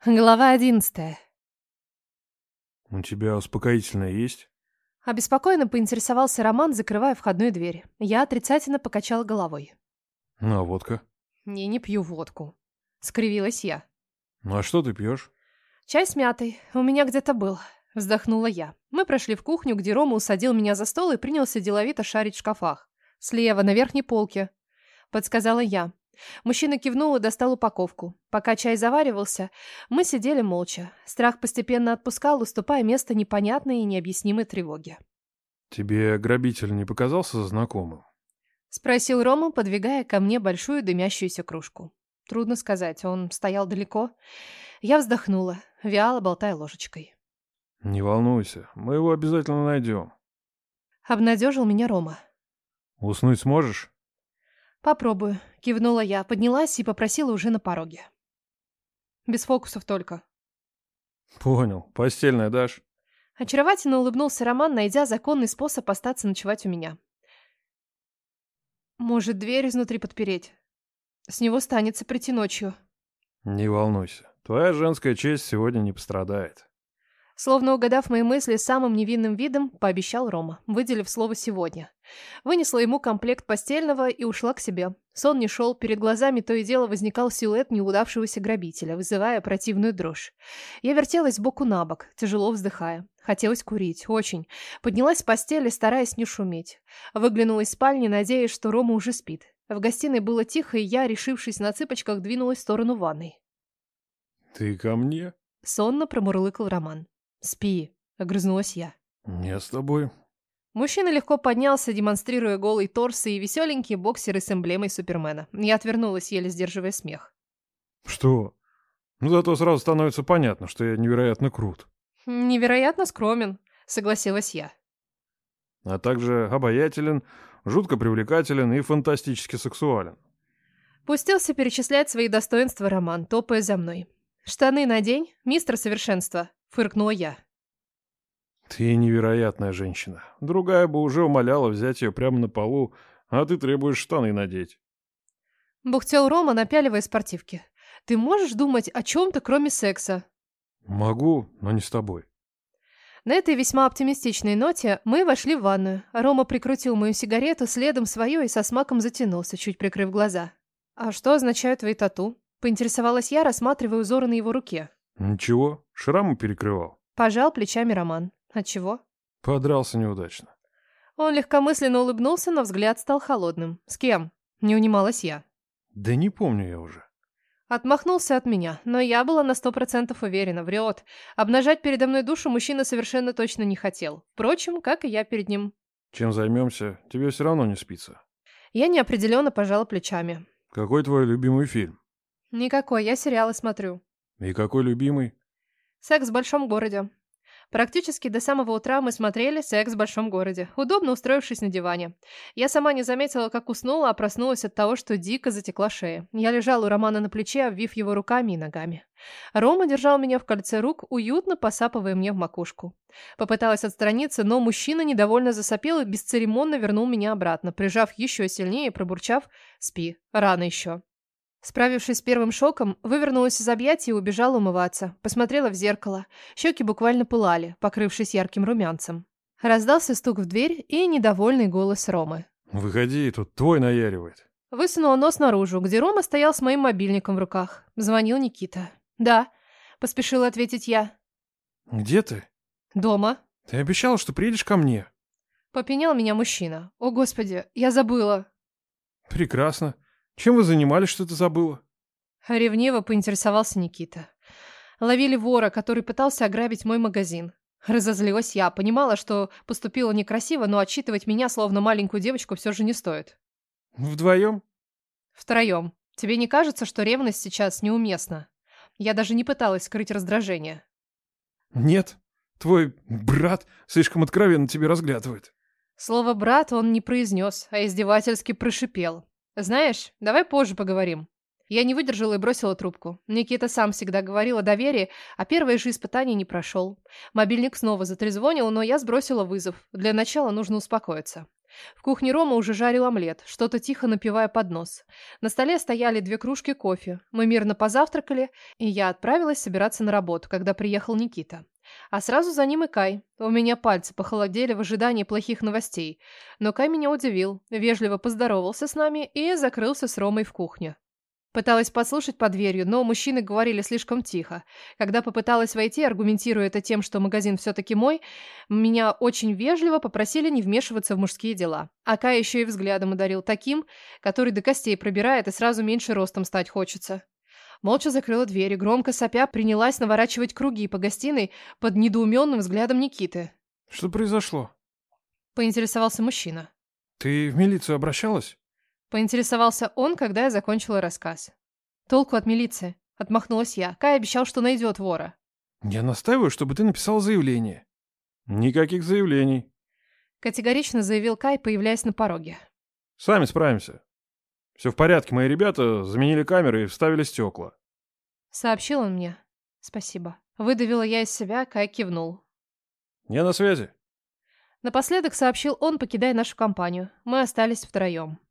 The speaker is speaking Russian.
Глава 11. У тебя успокоительное есть? Обеспокоенно поинтересовался Роман, закрывая входную дверь. Я отрицательно покачала головой. Ну, а водка? Не пью водку. Скривилась я. Ну, а что ты пьешь? Чай с мятой. У меня где-то был. Вздохнула я. Мы прошли в кухню, где Рома усадил меня за стол и принялся деловито шарить в шкафах. Слева, на верхней полке. Подсказала я. Мужчина кивнул и достал упаковку. Пока чай заваривался, мы сидели молча. Страх постепенно отпускал, уступая место непонятной и необъяснимой тревоге. Тебе грабитель не показался знакомым? Спросил Рома, подвигая ко мне большую дымящуюся кружку. Трудно сказать, он стоял далеко. Я вздохнула, вяло болтая ложечкой. Не волнуйся, мы его обязательно найдем. Обнадежил меня Рома. Уснуть сможешь? Попробую, кивнула я, поднялась и попросила уже на пороге. Без фокусов только. Понял. Постельное дашь? Очаровательно улыбнулся Роман, найдя законный способ остаться ночевать у меня. Может, дверь изнутри подпереть? С него станется прийти ночью. Не волнуйся, твоя женская честь сегодня не пострадает. Словно угадав мои мысли самым невинным видом, пообещал Рома, выделив слово «сегодня». Вынесла ему комплект постельного и ушла к себе. Сон не шел, перед глазами то и дело возникал силуэт неудавшегося грабителя, вызывая противную дрожь. Я вертелась сбоку на бок, тяжело вздыхая. Хотелось курить, очень. Поднялась с постели, стараясь не шуметь. Выглянула из спальни, надеясь, что Рома уже спит. В гостиной было тихо, и я, решившись на цыпочках, двинулась в сторону ванной. Ты ко мне? Сонно промурлыкал Роман. «Спи», — огрызнулась я. Не с тобой. Мужчина легко поднялся, демонстрируя голый торс и веселенькие боксеры с эмблемой Супермена. Я отвернулась, еле сдерживая смех. Что? Ну, зато сразу становится понятно, что я невероятно крут. «Невероятно скромен», — согласилась я. А также обаятелен, жутко привлекателен и фантастически сексуален. Пустился перечислять свои достоинства Роман, топая за мной. «Штаны надень, мистер совершенство», — фыркнула я. Ты невероятная женщина. Другая бы уже умоляла взять ее прямо на полу, а ты требуешь штаны надеть. Бухтел Рома, напяливая спортивки. «Ты можешь думать о чем-то, кроме секса?» Могу, но не с тобой. На этой весьма оптимистичной ноте мы вошли в ванную. Рома прикрутил мою сигарету, следом свою и со смаком затянулся, чуть прикрыв глаза. «А что означают твои тату?» — поинтересовалась я, рассматривая узоры на его руке. Ничего, шрамы перекрывал. Пожал плечами Роман. Отчего? Подрался неудачно. Он легкомысленно улыбнулся, но взгляд стал холодным. «С кем?» — не унималась я. Да не помню я уже. Отмахнулся от меня, но я была на 100% уверена, врет. Обнажать передо мной душу мужчина совершенно точно не хотел. Впрочем, как и я перед ним. Чем займемся, тебе все равно не спится. Я неопределенно пожала плечами. Какой твой любимый фильм? Никакой, я сериалы смотрю. И какой любимый? «Секс в большом городе». Практически до самого утра мы смотрели «Секс в большом городе», удобно устроившись на диване. Я сама не заметила, как уснула, а проснулась от того, что дико затекла шея. Я лежала у Романа на плече, обвив его руками и ногами. Рома держал меня в кольце рук, уютно посапывая мне в макушку. Попыталась отстраниться, но мужчина недовольно засопел и бесцеремонно вернул меня обратно, прижав еще сильнее и пробурчав «Спи, рано еще». Справившись с первым шоком, вывернулась из объятий и убежала умываться. Посмотрела в зеркало. Щеки буквально пылали, покрывшись ярким румянцем. Раздался стук в дверь и недовольный голос Ромы. Выходи, тут твой наяривает. Высунула нос наружу, где Рома стоял с моим мобильником в руках. Звонил Никита. «Да», — поспешила ответить я. Где ты? «Дома». Ты обещала, что приедешь ко мне. Попенял меня мужчина. «О, Господи, я забыла». Прекрасно. Чем вы занимались, что ты забыла? Ревниво поинтересовался Никита. Ловили вора, который пытался ограбить мой магазин. Разозлилась я, понимала, что поступила некрасиво, но отчитывать меня, словно маленькую девочку, все же не стоит. Вдвоем? Втроем. Тебе не кажется, что ревность сейчас неуместна? Я даже не пыталась скрыть раздражение. Нет. Твой брат слишком откровенно тебя разглядывает. Слово «брат» он не произнес, а издевательски прошипел. Знаешь, давай позже поговорим. Я не выдержала и бросила трубку. Никита сам всегда говорил о доверии, а первое же испытание не прошел. Мобильник снова затрезвонил, но я сбросила вызов. Для начала нужно успокоиться. В кухне Рома уже жарил омлет, что-то тихо напивая под нос. На столе стояли 2 кружки кофе. Мы мирно позавтракали, и я отправилась собираться на работу, когда приехал Никита. А сразу за ним и Кай. У меня пальцы похолодели в ожидании плохих новостей. Но Кай меня удивил, вежливо поздоровался с нами и закрылся с Ромой в кухне. Пыталась подслушать под дверью, но мужчины говорили слишком тихо. Когда попыталась войти, аргументируя это тем, что магазин все-таки мой, меня очень вежливо попросили не вмешиваться в мужские дела. А Кай еще и взглядом одарил таким, который до костей пробирает и сразу меньше ростом стать хочется. Молча закрыла дверь и, громко сопя, принялась наворачивать круги по гостиной под недоуменным взглядом Никиты. Что произошло? Поинтересовался мужчина. Ты в милицию обращалась? Поинтересовался он, когда я закончила рассказ. Толку от милиции. Отмахнулась я. Кай обещал, что найдет вора. Я настаиваю, чтобы ты написал заявление. Никаких заявлений. Категорично заявил Кай, появляясь на пороге. Сами справимся. Все в порядке, мои ребята заменили камеры и вставили стекла. Сообщил он мне. Спасибо. Выдавила я из себя, Кай кивнул. Я на связи. Напоследок сообщил он, покидая нашу компанию. Мы остались втроем.